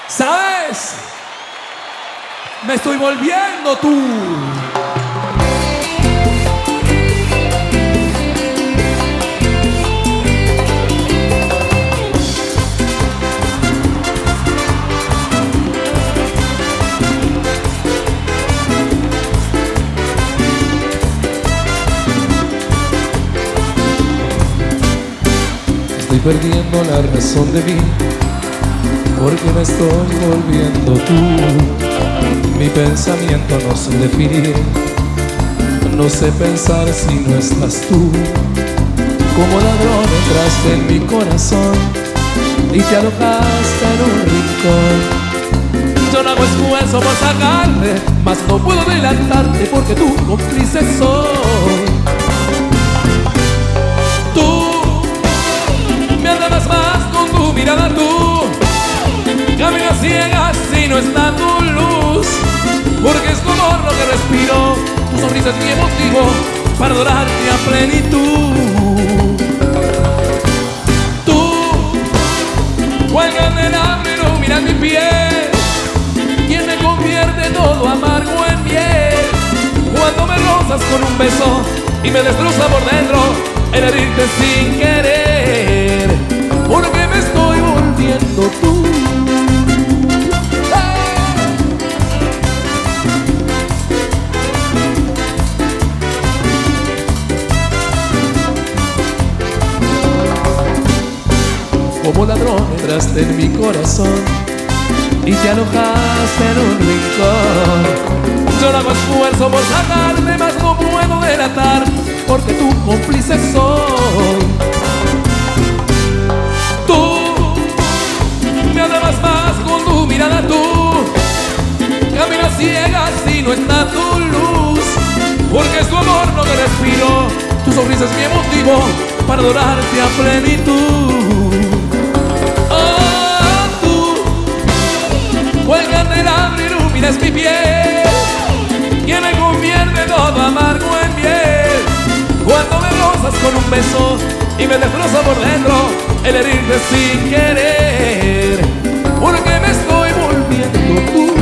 ¿Sabes? Me estoy volviendo tú. Estoy perdiendo la razón de mí, porque me estoy volviendo tú. Mi pensamiento no sé definir, no sé pensar si no estás tú. Como ladrón entraste en mi corazón y te alojaste en un rincón. Yo no hago esfuerzo por sacarte, mas no puedo adelantarte porque tú cómplice soy. Mirada tú, caminas ciegas si no está tu luz, porque es tu amor lo que respiro, tu sonrisa es mi motivo para adorarte a plenitud. Tú, cual candelabro iluminas mi piel, quien me convierte todo amargo en miel. Cuando me rozas con un beso y me destroza por dentro, el herirte sin querer, porque me estoy volviendo tú. Como ladrón entraste en mi corazón y te alojaste en un rincón. Yo no hago esfuerzo por sacarte, mas no puedo delatar, porque tu cómplice soy. Con tu mirada tú, caminas ciegas si no está tu luz, porque es tu amor lo que respiro, tu sonrisa es mi motivo para adorarte a plenitud. Oh, tú, cual candelabro iluminas mi piel, quien me convierte todo amargo en miel. Cuando me rozas con un beso y me destroza por dentro, el herirte sin querer, porque me estoy volviendo tú.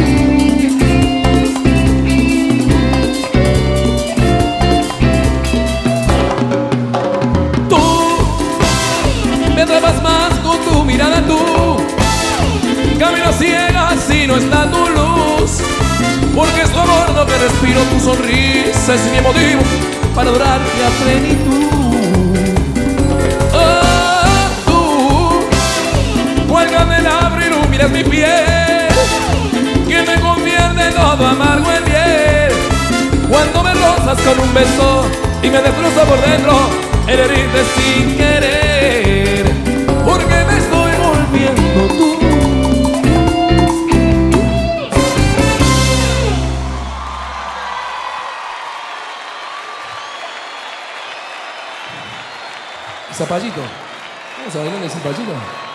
Tú me atrapas más con tu mirada tú, caminas ciegas si no está tu luz, porque es tu amor lo que respiro, tu sonrisa es mi motivo para adorarte a plenitud. Miras mi piel, que me convierte todo amargo en miel. Cuando me rozas con un beso y me destroza por dentro, el herirte sin querer, porque me estoy volviendo tú. Zapallito, vamos a bailar el zapallito.